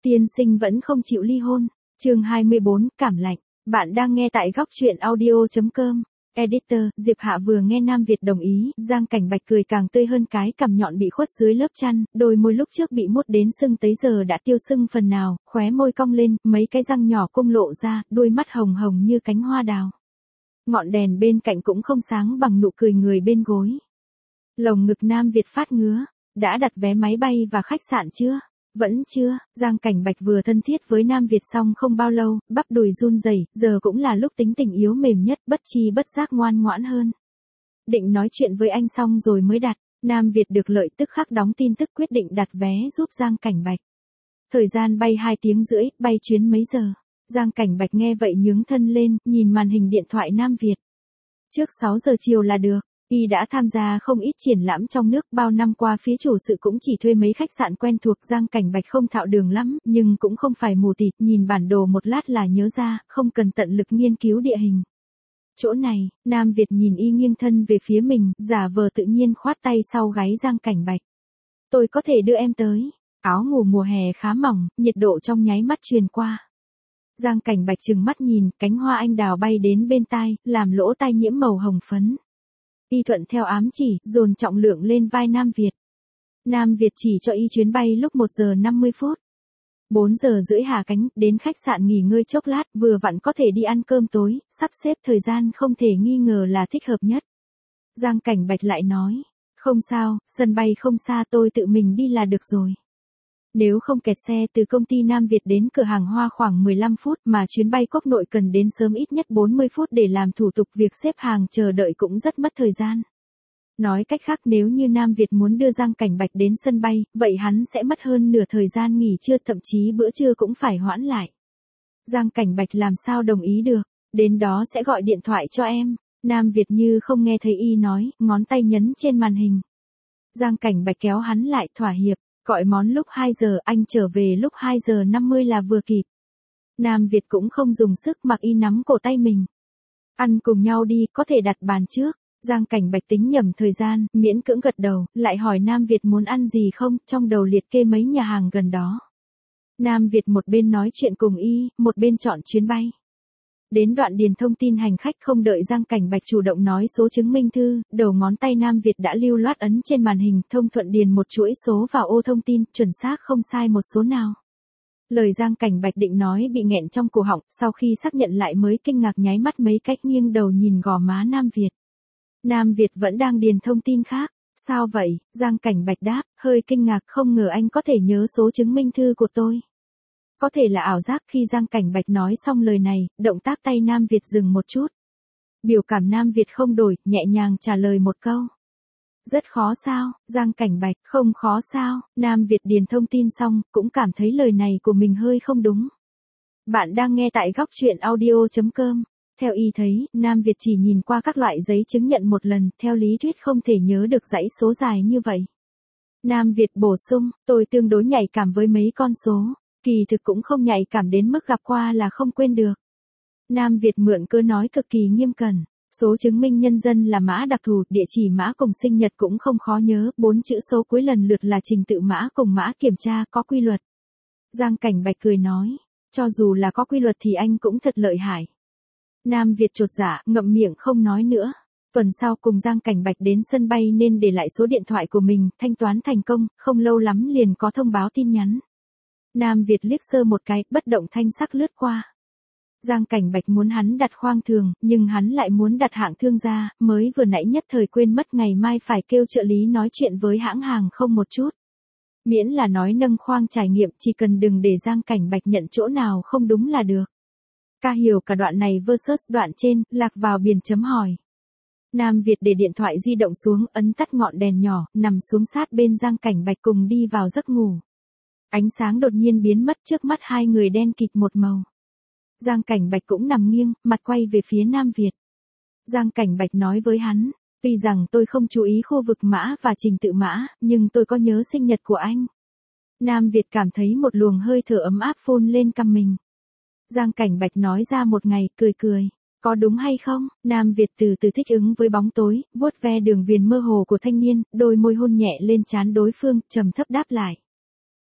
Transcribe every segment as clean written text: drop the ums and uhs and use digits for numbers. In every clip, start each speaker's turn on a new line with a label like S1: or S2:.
S1: Tiên sinh vẫn không chịu ly hôn. Chương 24, cảm lạnh. Bạn đang nghe tại góc truyện audio.com. Editor, Diệp Hạ vừa nghe Nam Việt đồng ý, Giang Cảnh Bạch cười càng tươi hơn, cái cằm nhọn bị khuất dưới lớp chăn, đôi môi lúc trước bị mốt đến sưng tấy giờ đã tiêu sưng phần nào, khóe môi cong lên, mấy cái răng nhỏ cung lộ ra, đôi mắt hồng hồng như cánh hoa đào. Ngọn đèn bên cạnh cũng không sáng bằng nụ cười người bên gối. Lồng ngực Nam Việt phát ngứa. Đã đặt vé máy bay và khách sạn chưa? Vẫn chưa. Giang Cảnh Bạch vừa thân thiết với Nam Việt xong không bao lâu, bắp đùi run rẩy, giờ cũng là lúc tính tình yếu mềm nhất, bất chi bất giác ngoan ngoãn hơn. Định nói chuyện với anh xong rồi mới đặt. Nam Việt được lợi tức khắc đóng tin tức quyết định đặt vé giúp Giang Cảnh Bạch. Thời gian bay 2 tiếng rưỡi, bay chuyến mấy giờ? Giang Cảnh Bạch nghe vậy nhướng thân lên, nhìn màn hình điện thoại Nam Việt. Trước 6 giờ chiều là được. Y đã tham gia không ít triển lãm trong nước, bao năm qua phía chủ sự cũng chỉ thuê mấy khách sạn quen thuộc. Giang Cảnh Bạch không thạo đường lắm, nhưng cũng không phải mù tịt, nhìn bản đồ một lát là nhớ ra, không cần tận lực nghiên cứu địa hình. Chỗ này, Nam Việt nhìn Y nghiêng thân về phía mình, giả vờ tự nhiên khoát tay sau gáy Giang Cảnh Bạch. Tôi có thể đưa em tới. Áo ngủ mùa hè khá mỏng, nhiệt độ trong nháy mắt truyền qua. Giang Cảnh Bạch trừng mắt nhìn, cánh hoa anh đào bay đến bên tai, làm lỗ tai nhiễm màu hồng phấn. Y thuận theo ám chỉ, dồn trọng lượng lên vai Nam Việt. Nam Việt chỉ cho Y chuyến bay lúc 1 giờ 50 phút. 4 giờ rưỡi hạ cánh, đến khách sạn nghỉ ngơi chốc lát, vừa vặn có thể đi ăn cơm tối, sắp xếp thời gian không thể nghi ngờ là thích hợp nhất. Giang Cảnh Bạch lại nói, không sao, sân bay không xa, tôi tự mình đi là được rồi. Nếu không kẹt xe từ công ty Nam Việt đến cửa hàng hoa khoảng 15 phút, mà chuyến bay quốc nội cần đến sớm ít nhất 40 phút để làm thủ tục, việc xếp hàng chờ đợi cũng rất mất thời gian. Nói cách khác, nếu như Nam Việt muốn đưa Giang Cảnh Bạch đến sân bay, vậy hắn sẽ mất hơn nửa thời gian nghỉ trưa, thậm chí bữa trưa cũng phải hoãn lại. Giang Cảnh Bạch làm sao đồng ý được, đến đó sẽ gọi điện thoại cho em. Nam Việt như không nghe thấy Y nói, ngón tay nhấn trên màn hình. Giang Cảnh Bạch kéo hắn lại, thỏa hiệp. Gọi món lúc 2 giờ, anh trở về lúc 2 giờ 50 là vừa kịp. Nam Việt cũng không dùng sức, mặc Y nắm cổ tay mình. Ăn cùng nhau đi, có thể đặt bàn trước. Giang Cảnh Bạch tính nhầm thời gian, miễn cưỡng gật đầu, lại hỏi Nam Việt muốn ăn gì không, trong đầu liệt kê mấy nhà hàng gần đó. Nam Việt một bên nói chuyện cùng Y, một bên chọn chuyến bay. Đến đoạn điền thông tin hành khách, không đợi Giang Cảnh Bạch chủ động nói số chứng minh thư, đầu ngón tay Nam Việt đã lưu loát ấn trên màn hình, thông thuận điền một chuỗi số vào ô thông tin, chuẩn xác không sai một số nào. Lời Giang Cảnh Bạch định nói bị nghẹn trong cổ họng, sau khi xác nhận lại mới kinh ngạc nháy mắt mấy cách, nghiêng đầu nhìn gò má Nam Việt. Nam Việt vẫn đang điền thông tin khác. Sao vậy? Giang Cảnh Bạch đáp, hơi kinh ngạc, không ngờ anh có thể nhớ số chứng minh thư của tôi. Có thể là ảo giác. Khi Giang Cảnh Bạch nói xong lời này, động tác tay Nam Việt dừng một chút. Biểu cảm Nam Việt không đổi, nhẹ nhàng trả lời một câu. Rất khó sao? Giang Cảnh Bạch, không khó sao? Nam Việt điền thông tin xong, cũng cảm thấy lời này của mình hơi không đúng. Bạn đang nghe tại góc truyện audio.com. Theo Y thấy, Nam Việt chỉ nhìn qua các loại giấy chứng nhận một lần, theo lý thuyết không thể nhớ được dãy số dài như vậy. Nam Việt bổ sung, tôi tương đối nhạy cảm với mấy con số. Kỳ thực cũng không nhạy cảm đến mức gặp qua là không quên được. Nam Việt mượn cớ nói cực kỳ nghiêm cẩn. Số chứng minh nhân dân là mã đặc thù, địa chỉ mã cùng sinh nhật cũng không khó nhớ, 4 chữ số cuối lần lượt là trình tự mã cùng mã kiểm tra, có quy luật. Giang Cảnh Bạch cười nói, cho dù là có quy luật thì anh cũng thật lợi hại. Nam Việt chột dạ, ngậm miệng không nói nữa. Tuần sau cùng Giang Cảnh Bạch đến sân bay nên để lại số điện thoại của mình, thanh toán thành công, không lâu lắm liền có thông báo tin nhắn. Nam Việt liếc sơ một cái, bất động thanh sắc lướt qua. Giang Cảnh Bạch muốn hắn đặt khoang thường, nhưng hắn lại muốn đặt hạng thương gia, mới vừa nãy nhất thời quên mất ngày mai phải kêu trợ lý nói chuyện với hãng hàng không một chút. Miễn là nói nâng khoang trải nghiệm, chỉ cần đừng để Giang Cảnh Bạch nhận chỗ nào không đúng là được. Ca hiểu cả đoạn này versus đoạn trên, lạc vào biển chấm hỏi. Nam Việt để điện thoại di động xuống, ấn tắt ngọn đèn nhỏ, nằm xuống sát bên Giang Cảnh Bạch cùng đi vào giấc ngủ. Ánh sáng đột nhiên biến mất, trước mắt hai người đen kịt một màu. Giang Cảnh Bạch cũng nằm nghiêng, mặt quay về phía Nam Việt. Giang Cảnh Bạch nói với hắn, tuy rằng tôi không chú ý khu vực mã và trình tự mã, nhưng tôi có nhớ sinh nhật của anh. Nam Việt cảm thấy một luồng hơi thở ấm áp phun lên cằm mình. Giang Cảnh Bạch nói ra một ngày, cười cười. Có đúng hay không? Nam Việt từ từ thích ứng với bóng tối, vuốt ve đường viền mơ hồ của thanh niên, đôi môi hôn nhẹ lên trán đối phương, trầm thấp đáp lại.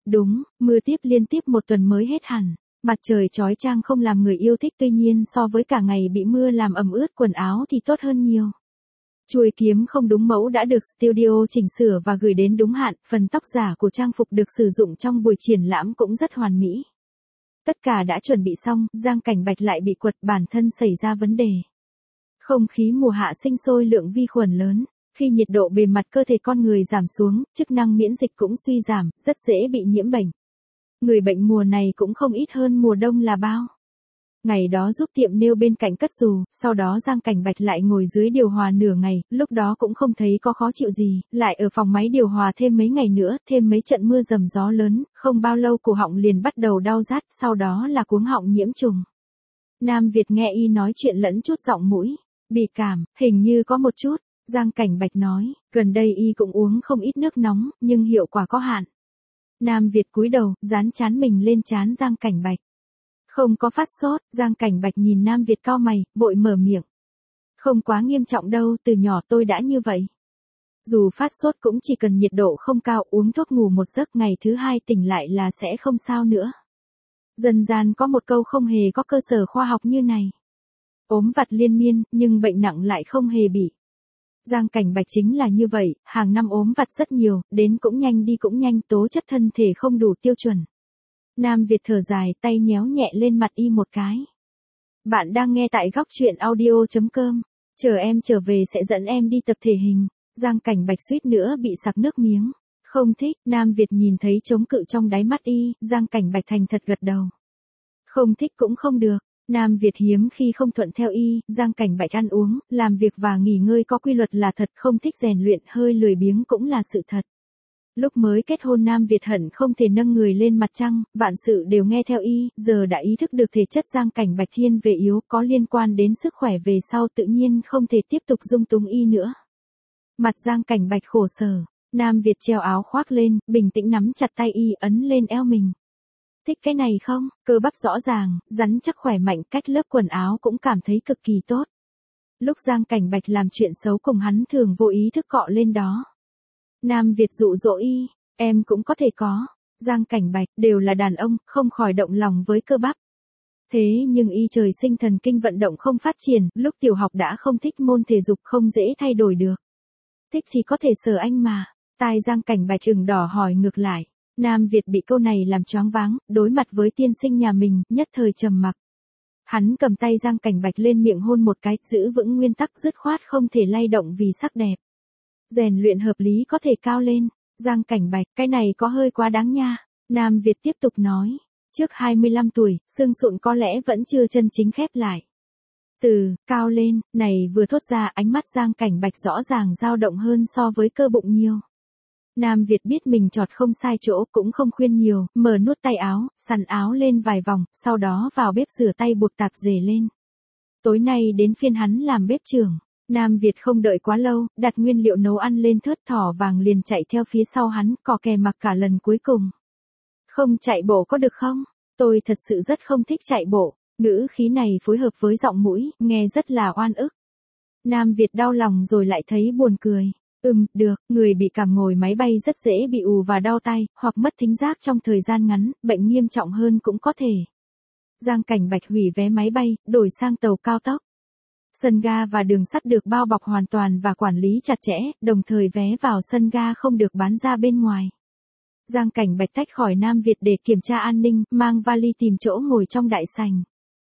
S1: Đúng, mưa tiếp liên tiếp một tuần mới hết hẳn. Mặt trời chói chang không làm người yêu thích, tuy nhiên so với cả ngày bị mưa làm ẩm ướt quần áo thì tốt hơn nhiều. Chuôi kiếm không đúng mẫu đã được studio chỉnh sửa và gửi đến đúng hạn, phần tóc giả của trang phục được sử dụng trong buổi triển lãm cũng rất hoàn mỹ. Tất cả đã chuẩn bị xong, Giang Cảnh Bạch lại bị quật, bản thân xảy ra vấn đề. Không khí mùa hạ sinh sôi lượng vi khuẩn lớn, khi nhiệt độ bề mặt cơ thể con người giảm xuống, chức năng miễn dịch cũng suy giảm, rất dễ bị nhiễm bệnh. Người bệnh mùa này cũng không ít hơn mùa đông là bao. Ngày đó giúp tiệm nail bên cạnh cất dù, sau đó Giang Cảnh Bạch lại ngồi dưới điều hòa nửa ngày, lúc đó cũng không thấy có khó chịu gì, lại ở phòng máy điều hòa thêm mấy ngày nữa, thêm mấy trận mưa dầm gió lớn, không bao lâu cổ họng liền bắt đầu đau rát, sau đó là cuống họng nhiễm trùng. Nam Việt nghe y nói chuyện lẫn chút giọng mũi, bị cảm, hình như có một chút, Giang Cảnh Bạch nói, gần đây y cũng uống không ít nước nóng, nhưng hiệu quả có hạn. Nam Việt cúi đầu, dán trán mình lên trán Giang Cảnh Bạch. Không có phát sốt, Giang Cảnh Bạch nhìn Nam Việt cau mày, vội mở miệng. Không quá nghiêm trọng đâu, từ nhỏ tôi đã như vậy. Dù phát sốt cũng chỉ cần nhiệt độ không cao, uống thuốc ngủ một giấc, ngày thứ hai tỉnh lại là sẽ không sao nữa. Dân gian có một câu không hề có cơ sở khoa học như này. Ốm vặt liên miên, nhưng bệnh nặng lại không hề bị. Giang Cảnh Bạch chính là như vậy, hàng năm ốm vặt rất nhiều, đến cũng nhanh đi cũng nhanh, tố chất thân thể không đủ tiêu chuẩn. Nam Việt thở dài, tay nhéo nhẹ lên mặt y một cái. Bạn đang nghe tại góc truyện audio.com. Chờ em trở về sẽ dẫn em đi tập thể hình. Giang Cảnh Bạch suýt nữa bị sặc nước miếng. Không thích, Nam Việt nhìn thấy chống cự trong đáy mắt y, Giang Cảnh Bạch thành thật gật đầu. Không thích cũng không được. Nam Việt hiếm khi không thuận theo y, Giang Cảnh Bạch ăn uống, làm việc và nghỉ ngơi có quy luật là thật, không thích rèn luyện, hơi lười biếng cũng là sự thật. Lúc mới kết hôn Nam Việt hận không thể nâng người lên mặt trăng, vạn sự đều nghe theo y, giờ đã ý thức được thể chất Giang Cảnh Bạch thiên về yếu, có liên quan đến sức khỏe về sau, tự nhiên không thể tiếp tục dung túng y nữa. Mặt Giang Cảnh Bạch khổ sở, Nam Việt treo áo khoác lên, bình tĩnh nắm chặt tay y, ấn lên eo mình. Thích cái này không? Cơ bắp rõ ràng, rắn chắc khỏe mạnh, cách lớp quần áo cũng cảm thấy cực kỳ tốt. Lúc Giang Cảnh Bạch làm chuyện xấu cùng hắn thường vô ý thức cọ lên đó. Nam Việt dụ dỗ y, em cũng có thể có. Giang Cảnh Bạch, đều là đàn ông, không khỏi động lòng với cơ bắp. Thế nhưng y trời sinh thần kinh vận động không phát triển, lúc tiểu học đã không thích môn thể dục, không dễ thay đổi được. Thích thì có thể sờ anh mà. Tai Giang Cảnh Bạch ửng đỏ hỏi ngược lại. Nam Việt bị câu này làm choáng váng, đối mặt với tiên sinh nhà mình, nhất thời trầm mặc. Hắn cầm tay Giang Cảnh Bạch lên miệng hôn một cái, giữ vững nguyên tắc dứt khoát không thể lay động vì sắc đẹp. Rèn luyện hợp lý có thể cao lên. Giang Cảnh Bạch, cái này có hơi quá đáng nha. Nam Việt tiếp tục nói. Trước 25 tuổi, xương sụn có lẽ vẫn chưa chân chính khép lại. Từ, cao lên, này vừa thốt ra, ánh mắt Giang Cảnh Bạch rõ ràng dao động hơn so với cơ bụng nhiều. Nam Việt biết mình chọt không sai chỗ, cũng không khuyên nhiều, mở nút tay áo, sắn áo lên vài vòng, sau đó vào bếp rửa tay buộc tạp dề lên. Tối nay đến phiên hắn làm bếp trưởng. Nam Việt không đợi quá lâu, đặt nguyên liệu nấu ăn lên thớt, thỏ vàng liền chạy theo phía sau hắn, cò kè mặc cả lần cuối cùng. Không chạy bộ có được không? Tôi thật sự rất không thích chạy bộ. Ngữ khí này phối hợp với giọng mũi, nghe rất là oan ức. Nam Việt đau lòng rồi lại thấy buồn cười. Được, người bị cảm ngồi máy bay rất dễ bị ù và đau tay, hoặc mất thính giác trong thời gian ngắn, bệnh nghiêm trọng hơn cũng có thể. Giang Cảnh Bạch hủy vé máy bay, đổi sang tàu cao tốc. Sân ga và đường sắt được bao bọc hoàn toàn và quản lý chặt chẽ, đồng thời vé vào sân ga không được bán ra bên ngoài. Giang Cảnh Bạch tách khỏi Nam Việt để kiểm tra an ninh, mang vali tìm chỗ ngồi trong đại sảnh.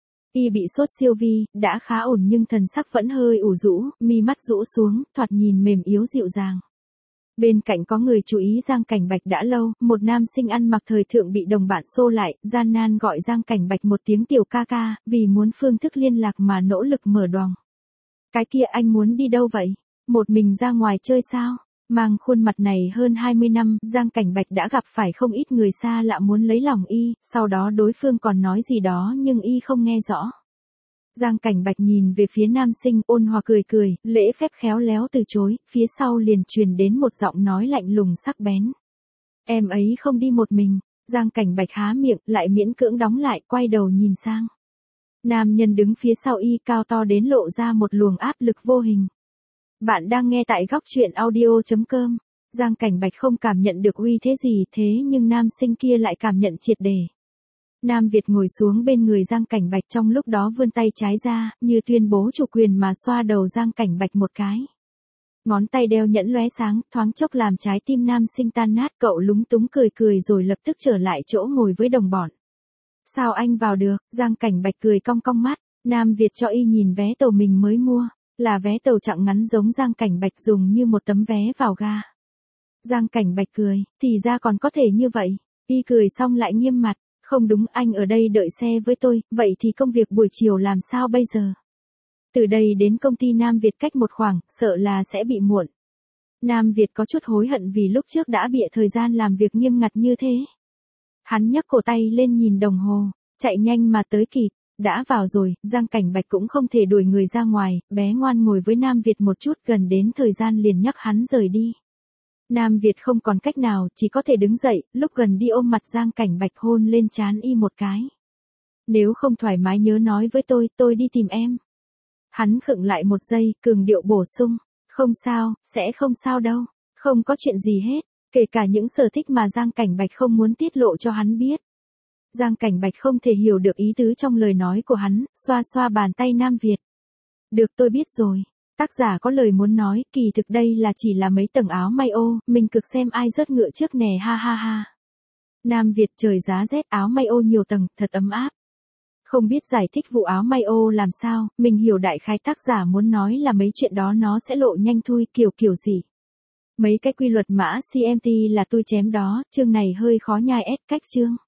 S1: Y bị sốt siêu vi, đã khá ổn nhưng thần sắc vẫn hơi ủ rũ, mi mắt rũ xuống, thoạt nhìn mềm yếu dịu dàng. Bên cạnh có người chú ý Giang Cảnh Bạch đã lâu, một nam sinh ăn mặc thời thượng bị đồng bạn xô lại, gian nan gọi Giang Cảnh Bạch một tiếng tiểu ca ca, vì muốn phương thức liên lạc mà nỗ lực mở đoòng. Cái kia anh muốn đi đâu vậy? Một mình ra ngoài chơi sao? Mang khuôn mặt này hơn 20 năm, Giang Cảnh Bạch đã gặp phải không ít người xa lạ muốn lấy lòng y, sau đó đối phương còn nói gì đó nhưng y không nghe rõ. Giang Cảnh Bạch nhìn về phía nam sinh, ôn hòa cười cười, lễ phép khéo léo từ chối, phía sau liền truyền đến một giọng nói lạnh lùng sắc bén. Em ấy không đi một mình. Giang Cảnh Bạch há miệng, lại miễn cưỡng đóng lại, quay đầu nhìn sang. Nam nhân đứng phía sau y cao to đến lộ ra một luồng áp lực vô hình. Bạn đang nghe tại góc truyện audio.com. Giang Cảnh Bạch không cảm nhận được uy thế gì thế nhưng nam sinh kia lại cảm nhận triệt để. Nam Việt ngồi xuống bên người Giang Cảnh Bạch trong lúc đó vươn tay trái ra, như tuyên bố chủ quyền mà xoa đầu Giang Cảnh Bạch một cái. Ngón tay đeo nhẫn lóe sáng, thoáng chốc làm trái tim nam sinh tan nát, cậu lúng túng cười cười rồi lập tức trở lại chỗ ngồi với đồng bọn. Sao anh vào được? Giang Cảnh Bạch cười cong cong mắt, Nam Việt cho y nhìn vé tàu mình mới mua, là vé tàu chặng ngắn giống Giang Cảnh Bạch dùng như một tấm vé vào ga. Giang Cảnh Bạch cười, thì ra còn có thể như vậy. Y cười xong lại nghiêm mặt, không đúng, anh ở đây đợi xe với tôi, vậy thì công việc buổi chiều làm sao bây giờ? Từ đây đến công ty Nam Việt cách một khoảng, sợ là sẽ bị muộn. Nam Việt có chút hối hận vì lúc trước đã bịa thời gian làm việc nghiêm ngặt như thế. Hắn nhấc cổ tay lên nhìn đồng hồ, chạy nhanh mà tới kịp, đã vào rồi, Giang Cảnh Bạch cũng không thể đuổi người ra ngoài, bé ngoan ngồi với Nam Việt một chút, gần đến thời gian liền nhắc hắn rời đi. Nam Việt không còn cách nào, chỉ có thể đứng dậy, lúc gần đi ôm mặt Giang Cảnh Bạch hôn lên trán y một cái. Nếu không thoải mái nhớ nói với tôi đi tìm em. Hắn khựng lại một giây, cường điệu bổ sung, không sao, sẽ không sao đâu, không có chuyện gì hết, kể cả những sở thích mà Giang Cảnh Bạch không muốn tiết lộ cho hắn biết. Giang Cảnh Bạch không thể hiểu được ý tứ trong lời nói của hắn, xoa xoa bàn tay Nam Việt. Được, tôi biết rồi. Tác giả có lời muốn nói, kỳ thực đây là chỉ là mấy tầng áo may ô, mình cực xem ai rớt ngựa trước nè, ha ha ha. Nam Việt, trời giá rét, áo may ô nhiều tầng, thật ấm áp. Không biết giải thích vụ áo may ô làm sao, mình hiểu đại khái tác giả muốn nói là mấy chuyện đó nó sẽ lộ nhanh thui, kiểu gì. Mấy cái quy luật mã CMT là tôi chém đó, chương này hơi khó nhai ép cách chương.